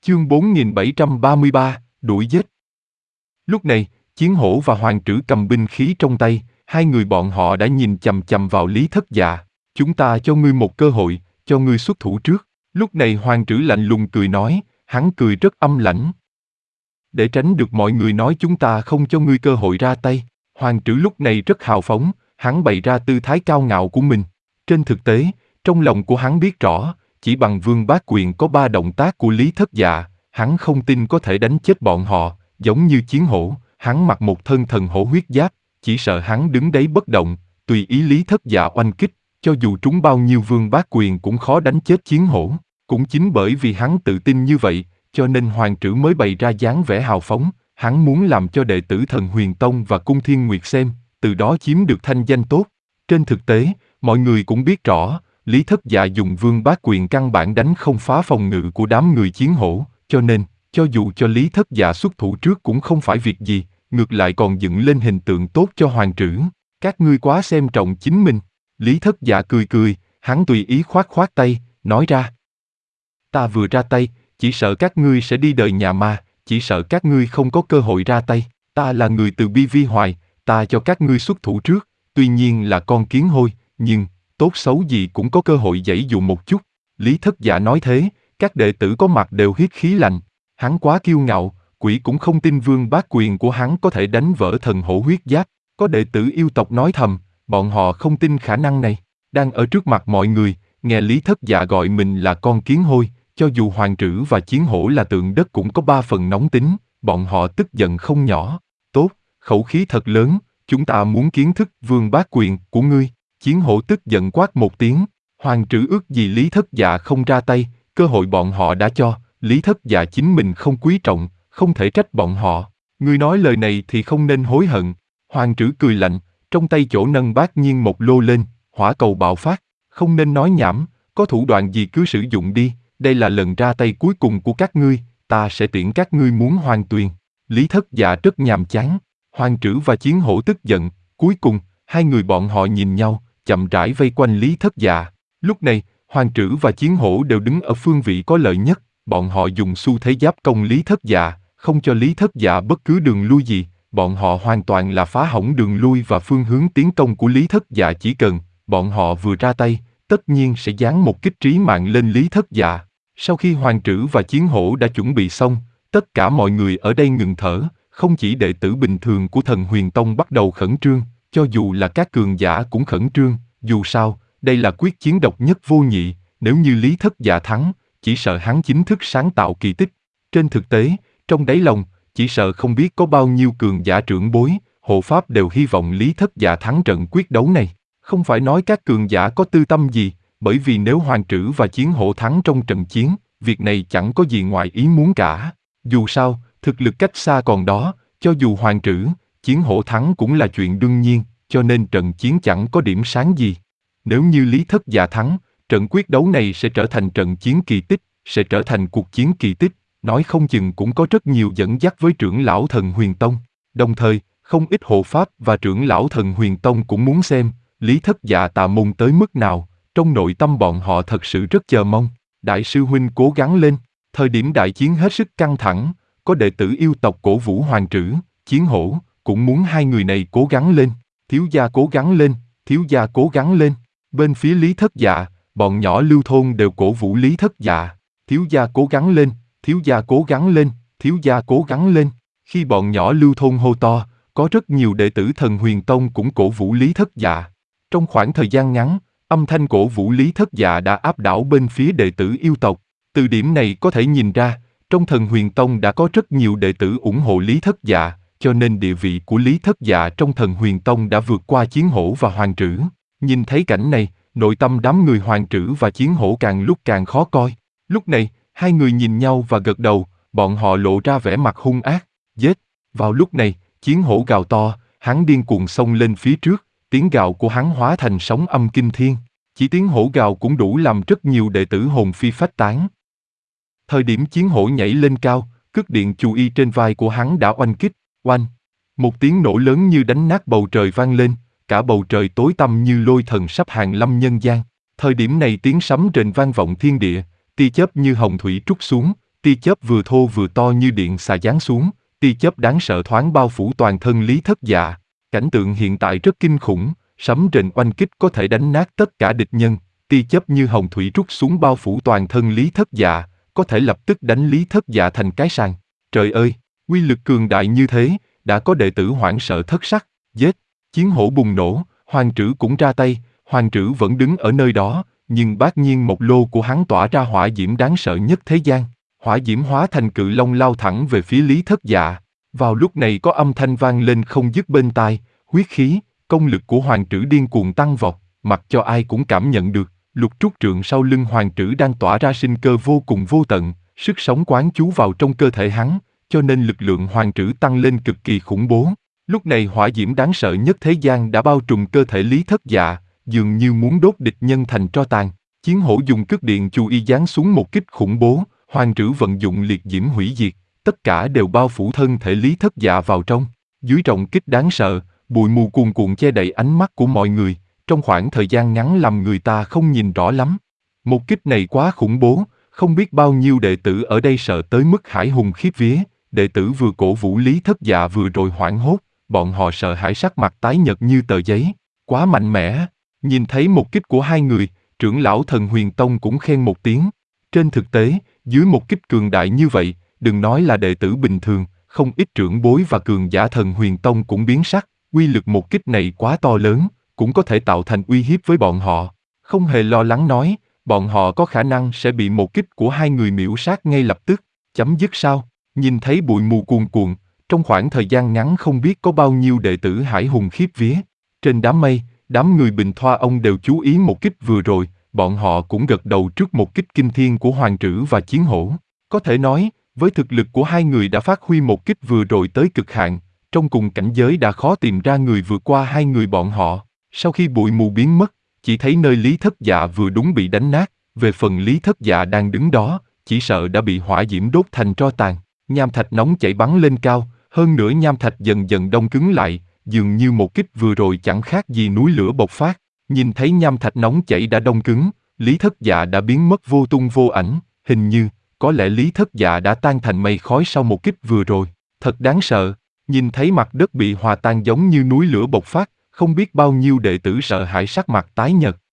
Chương 4733, đuổi giết. Lúc này, Chiến Hổ và Hoàng Trử cầm binh khí trong tay, hai người bọn họ đã nhìn chằm chằm vào Lý Thất Dạ. Chúng ta cho ngươi một cơ hội, cho ngươi xuất thủ trước. Lúc này Hoàng Trử lạnh lùng cười nói, hắn cười rất âm lãnh. Để tránh được mọi người nói chúng ta không cho ngươi cơ hội ra tay, Hoàng Trử lúc này rất hào phóng, hắn bày ra tư thái cao ngạo của mình. Trên thực tế, trong lòng của hắn biết rõ, chỉ bằng Vương Bá Quyền có 3 động tác của Lý Thất Dạ, hắn không tin có thể đánh chết bọn họ, giống như Chiến Hổ, hắn mặc một thân thần hổ huyết giáp, chỉ sợ hắn đứng đấy bất động, tùy ý Lý Thất Dạ oanh kích, cho dù trúng bao nhiêu Vương Bá Quyền cũng khó đánh chết Chiến Hổ. Cũng chính bởi vì hắn tự tin như vậy, cho nên Hoàng Trử mới bày ra dáng vẻ hào phóng, hắn muốn làm cho đệ tử Thần Huyền Tông và Cung Thiên Nguyệt xem, từ đó chiếm được thanh danh tốt. Trên thực tế, mọi người cũng biết rõ, Lý Thất Dạ dùng Vương Bá Quyền căn bản đánh không phá phòng ngự của đám người Chiến Hổ, cho nên, cho dù cho Lý Thất Dạ xuất thủ trước cũng không phải việc gì, ngược lại còn dựng lên hình tượng tốt cho Hoàng Trử. Các ngươi quá xem trọng chính mình. Lý Thất Dạ cười cười, hắn tùy ý khoát khoát tay, nói ra. Ta vừa ra tay, chỉ sợ các ngươi sẽ đi đời nhà ma, chỉ sợ các ngươi không có cơ hội ra tay. Ta là người từ bi vi hoài, ta cho các ngươi xuất thủ trước, tuy nhiên là con kiến hôi, nhưng, tốt xấu gì cũng có cơ hội giãy dụ một chút. Lý Thất Dạ nói thế, các đệ tử có mặt đều hít khí lạnh. Hắn quá kiêu ngạo, quỷ cũng không tin Vương Bá Quyền của hắn có thể đánh vỡ thần hổ huyết giáp. Có đệ tử yêu tộc nói thầm, bọn họ không tin khả năng này. Đang ở trước mặt mọi người, nghe Lý Thất Dạ gọi mình là con kiến hôi, cho dù Hoàng Trử và Chiến Hổ là tượng đất cũng có 3 phần nóng tính, bọn họ tức giận không nhỏ. Tốt, khẩu khí thật lớn, chúng ta muốn kiến thức Vương Bá Quyền của ngươi. Chiến Hổ tức giận quát một tiếng, Hoàng Trử ước gì Lý Thất Dạ không ra tay, cơ hội bọn họ đã cho, Lý Thất Dạ chính mình không quý trọng, không thể trách bọn họ. Ngươi nói lời này thì không nên hối hận. Hoàng Trử cười lạnh, trong tay chỗ nâng bát nhiên một lô lên, hỏa cầu bạo phát, không nên nói nhảm, có thủ đoạn gì cứ sử dụng đi, đây là lần ra tay cuối cùng của các ngươi, ta sẽ tiễn các ngươi muốn hoàn tuyền. Lý Thất Dạ rất nhàm chán, Hoàng Trử và Chiến Hổ tức giận, cuối cùng, hai người bọn họ nhìn nhau, chậm rãi vây quanh Lý Thất Dạ. Lúc này, Hoàng Trử và Chiến Hổ đều đứng ở phương vị có lợi nhất, bọn họ dùng xu thế giáp công Lý Thất Dạ, không cho Lý Thất Dạ bất cứ đường lui gì, bọn họ hoàn toàn là phá hỏng đường lui và phương hướng tiến công của Lý Thất Dạ, chỉ cần bọn họ vừa ra tay, tất nhiên sẽ giáng một kích trí mạng lên Lý Thất Dạ. Sau khi Hoàng Trử và Chiến Hổ đã chuẩn bị xong, tất cả mọi người ở đây ngừng thở, không chỉ đệ tử bình thường của Thần Huyền Tông bắt đầu khẩn trương, cho dù là các cường giả cũng khẩn trương, dù sao, đây là quyết chiến độc nhất vô nhị, nếu như Lý Thất Dạ thắng, chỉ sợ hắn chính thức sáng tạo kỳ tích. Trên thực tế, trong đáy lòng, chỉ sợ không biết có bao nhiêu cường giả trưởng bối, hộ pháp đều hy vọng Lý Thất Dạ thắng trận quyết đấu này. Không phải nói các cường giả có tư tâm gì, bởi vì nếu Hoàng Trử và Chiến Hổ thắng trong trận chiến, việc này chẳng có gì ngoài ý muốn cả. Dù sao, thực lực cách xa còn đó, cho dù Hoàng Trử, Chiến Hổ thắng cũng là chuyện đương nhiên, cho nên trận chiến chẳng có điểm sáng gì. Nếu như Lý Thất Dạ thắng, trận quyết đấu này sẽ trở thành trận chiến kỳ tích, sẽ trở thành cuộc chiến kỳ tích, nói không chừng cũng có rất nhiều dẫn dắt với trưởng lão Thần Huyền Tông. Đồng thời, không ít hộ pháp và trưởng lão Thần Huyền Tông cũng muốn xem Lý Thất Dạ tà môn tới mức nào, trong nội tâm bọn họ thật sự rất chờ mong. Đại sư huynh cố gắng lên, thời điểm đại chiến hết sức căng thẳng, có đệ tử yêu tộc cổ vũ Hoàng Trử, Chiến Hổ, cũng muốn hai người này cố gắng lên, thiếu gia cố gắng lên, thiếu gia cố gắng lên. Bên phía Lý Thất Dạ, bọn nhỏ Lưu Thôn đều cổ vũ Lý Thất Dạ, thiếu gia cố gắng lên, thiếu gia cố gắng lên, thiếu gia cố gắng lên. Khi bọn nhỏ Lưu Thôn hô to, có rất nhiều đệ tử Thần Huyền Tông cũng cổ vũ Lý Thất Dạ. Trong khoảng thời gian ngắn, âm thanh cổ vũ Lý Thất Dạ đã áp đảo bên phía đệ tử yêu tộc. Từ điểm này có thể nhìn ra, trong Thần Huyền Tông đã có rất nhiều đệ tử ủng hộ Lý Thất Dạ, cho nên địa vị của Lý Thất Dạ trong Thần Huyền Tông đã vượt qua Chiến Hổ và Hoàng Trử. Nhìn thấy cảnh này, nội tâm đám người Hoàng Trử và Chiến Hổ càng lúc càng khó coi. Lúc này, hai người nhìn nhau và gật đầu, bọn họ lộ ra vẻ mặt hung ác, giết. Vào lúc này, Chiến Hổ gào to, hắn điên cuồng xông lên phía trước, tiếng gào của hắn hóa thành sóng âm kinh thiên. Chỉ tiếng hổ gào cũng đủ làm rất nhiều đệ tử hồn phi phách tán. Thời điểm Chiến Hổ nhảy lên cao, cước điện chù y trên vai của hắn đã oanh kích, oanh. Một tiếng nổ lớn như đánh nát bầu trời vang lên, cả bầu trời tối tăm như lôi thần sắp hàng lâm nhân gian. Thời điểm này tiếng sấm rền vang vọng thiên địa, tia chớp như hồng thủy trút xuống, tia chớp vừa thô vừa to như điện xà giáng xuống, tia chớp đáng sợ thoáng bao phủ toàn thân Lý Thất Dạ. Cảnh tượng hiện tại rất kinh khủng, sấm rền oanh kích có thể đánh nát tất cả địch nhân, tia chớp như hồng thủy trút xuống bao phủ toàn thân Lý Thất Dạ, có thể lập tức đánh Lý Thất Dạ thành cái sàng. Trời ơi, uy lực cường đại như thế, đã có đệ tử hoảng sợ thất sắc, giết, chiến hổ bùng nổ, Hoàng Trử cũng ra tay, Hoàng Trử vẫn đứng ở nơi đó, nhưng bát nhiên một lô của hắn tỏa ra hỏa diễm đáng sợ nhất thế gian. Hỏa diễm hóa thành cự long lao thẳng về phía Lý Thất Dạ. Vào lúc này có âm thanh vang lên không dứt bên tai, huyết khí, công lực của Hoàng Trử điên cuồng tăng vọt, mặc cho ai cũng cảm nhận được, lục trúc trượng sau lưng Hoàng Trử đang tỏa ra sinh cơ vô cùng vô tận, sức sống quán chú vào trong cơ thể hắn, cho nên lực lượng Hoàng Trử tăng lên cực kỳ khủng bố. Lúc này hỏa diễm đáng sợ nhất thế gian đã bao trùm cơ thể Lý Thất Dạ, dường như muốn đốt địch nhân thành tro tàn. Chiến hổ dùng cước điện chu y giáng xuống một kích khủng bố, Hoàng Trử vận dụng liệt diễm hủy diệt, tất cả đều bao phủ thân thể Lý Thất Dạ vào trong. Dưới trọng kích đáng sợ, bụi mù cuồn cuộn che đậy ánh mắt của mọi người, trong khoảng thời gian ngắn làm người ta không nhìn rõ lắm. Một kích này quá khủng bố, không biết bao nhiêu đệ tử ở đây sợ tới mức hãi hùng khiếp vía, đệ tử vừa cổ vũ Lý Thất Dạ vừa rồi hoảng hốt, bọn họ sợ hãi sắc mặt tái nhợt như tờ giấy, quá mạnh mẽ. Nhìn thấy một kích của hai người, trưởng lão Thần Huyền Tông cũng khen một tiếng. Trên thực tế, dưới một kích cường đại như vậy, đừng nói là đệ tử bình thường, không ít trưởng bối và cường giả Thần Huyền Tông cũng biến sắc, uy lực một kích này quá to lớn, cũng có thể tạo thành uy hiếp với bọn họ. Không hề lo lắng nói, bọn họ có khả năng sẽ bị một kích của hai người miễu sát ngay lập tức. Chấm dứt sao? Nhìn thấy bụi mù cuồn cuộn, trong khoảng thời gian ngắn không biết có bao nhiêu đệ tử hải hùng khiếp vía. Trên đám mây, đám người Bình Thoa ông đều chú ý một kích vừa rồi, bọn họ cũng gật đầu trước một kích kinh thiên của Hoàng Trử và Chiến Hổ. Có thể nói, với thực lực của hai người đã phát huy một kích vừa rồi tới cực hạn, trong cùng cảnh giới đã khó tìm ra người vượt qua hai người bọn họ. Sau khi bụi mù biến mất, chỉ thấy nơi Lý Thất Dạ vừa đúng bị đánh nát, về phần Lý Thất Dạ đang đứng đó, chỉ sợ đã bị hỏa diễm đốt thành tro tàn. Nham thạch nóng chảy bắn lên cao, hơn nữa nham thạch dần dần đông cứng lại, dường như một kích vừa rồi chẳng khác gì núi lửa bộc phát. Nhìn thấy nham thạch nóng chảy đã đông cứng, Lý Thất Dạ đã biến mất vô tung vô ảnh, hình như, có lẽ Lý Thất Dạ đã tan thành mây khói sau một kích vừa rồi. Thật đáng sợ, nhìn thấy mặt đất bị hòa tan giống như núi lửa bộc phát, không biết bao nhiêu đệ tử sợ hãi sắc mặt tái nhợt.